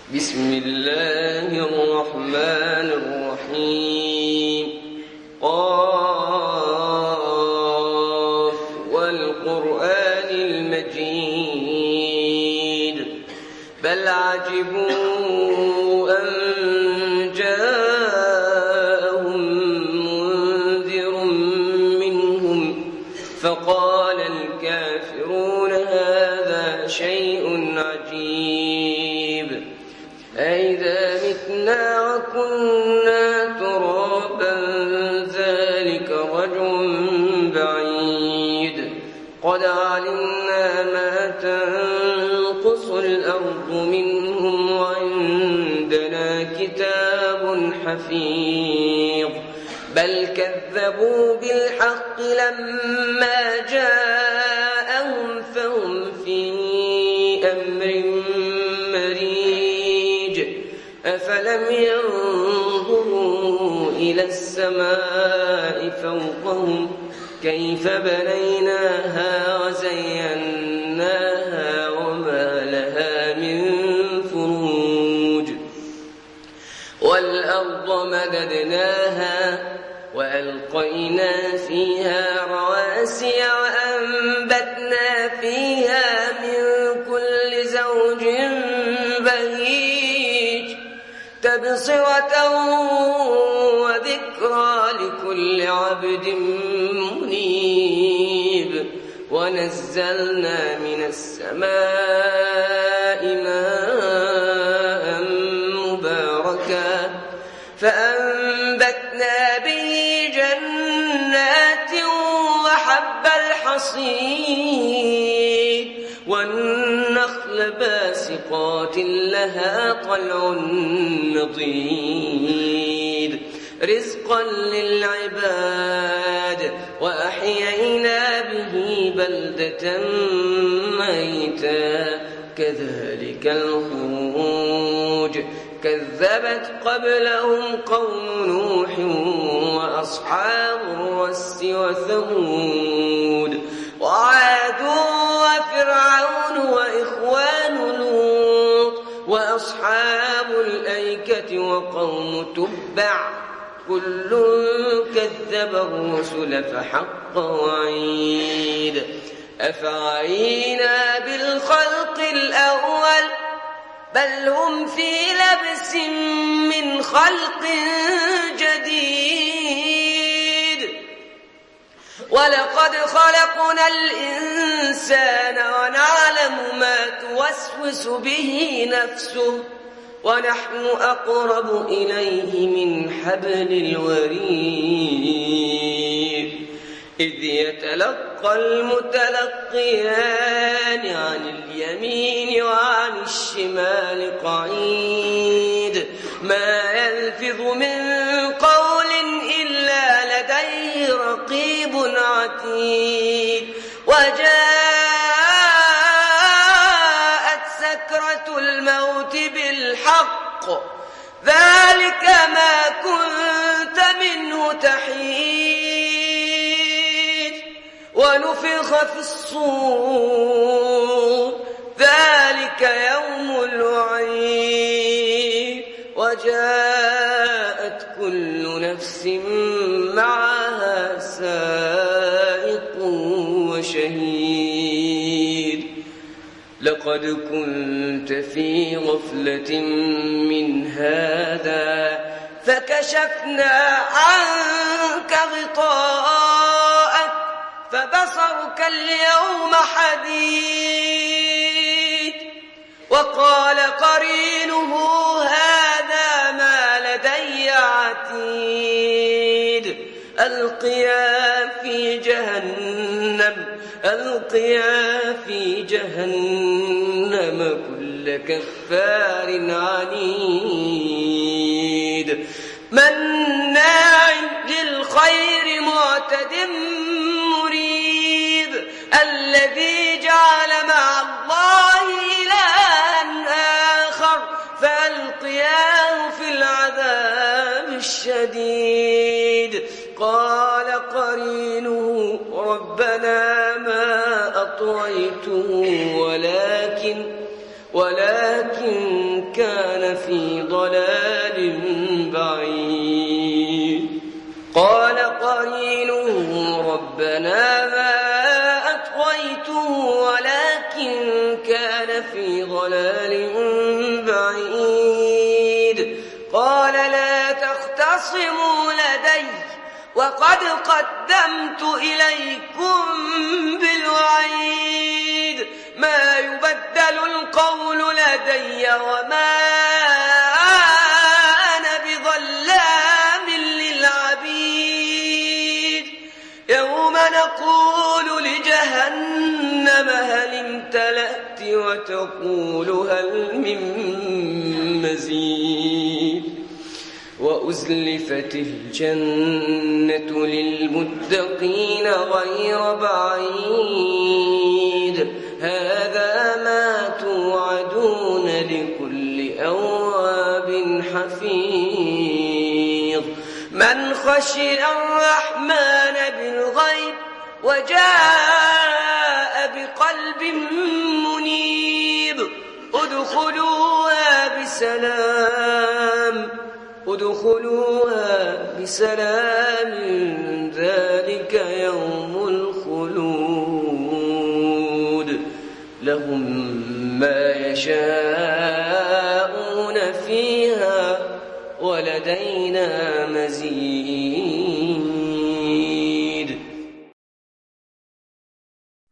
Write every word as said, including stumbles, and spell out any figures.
بسم الله الرحمن الرحيم قاف والقرآن المجيد بل عجبوا أن جاءهم منذر منهم فقال الكافرون هذا شيء عجيب أئذا متنا وكنا ترابا ذلك رجع بعيد قد علمنا ما تنقص الأرض منهم وعندنا كتاب حفيظ بل كذبوا بالحق لما جاءهم فهم في أمر مريج أفلم ينظروا إلى السماء فوقهم كيف بنيناها وزيناها وما لها من فروج والأرض مددناها وألقينا فيها رواسي وأنبتنا فيها من كل زوج بهيج تبصرة وذكرى لكل عبد منيب ونزلنا من السماء ماء مباركا فأنبتنا به جنات وحب الحصيد والنخل باسقات لها طلع نضيد رزقا للعباد وأحيينا به بلدة ميتا كذلك الخروج كذبت قبلهم قوم نوح وأصحاب الرس وثمود وعاد وفرعون وإخوان لوط وأصحاب الأيكة وقوم تبع كل كذب الرسل فحق وعيد أفعينا بالخلق الأول بل هم في لبس من خلق جديد ولقد خلقنا الإنسان ونعلم ما توسوس به نفسه ونحن أقرب إليه من حبل الوريد إذ يتلقى المتلقيان عن اليمين وعن الشمال قعيد ما يلفظ من قول إلا لديه رقيب عتيد وجاءت سكرة الموت بالحق ذلك ما كنت منه تحيد ونفخ في الصور ذلك يوم الوعيد وجاءت كل نفس معها سائق وشهيد لقد كنت في غفلة من هذا فكشفنا عنك غطاءك فبصرك اليوم حديد وقال قرينه هذا ما لدي عتيد ألقيا في جهنم ألقيا في جهنم كل كفار عنيد مناع للخير معتد مريب الذي جعل مع الله إلها آخر فألقياه في العذاب الشديد قال قرينه ربنا ما أطغيته ولكن ولكن كان كان في ضلال بعيد قال قرينه ربنا ما أطغيته ولكن كان في ضلال بعيد قال لا تختصموا لدي وقد قدمت إليكم بالوعيد ما يبدل القول لدي وما أنا بظلام للعبيد يوم نقول لجهنم هل امتلأت وتقول هل من مزيد وأزلفت الجنة للمتقين غير بعيد هذا ما توعدون لكل أواب حفيظ من خشي الرحمن بالغيب وجاء بقلب منيب ادخلوها بسلام ادخلوها بسلام ذلك يوم الخلود لهم ما يشاءون فيها ولدينا مزيد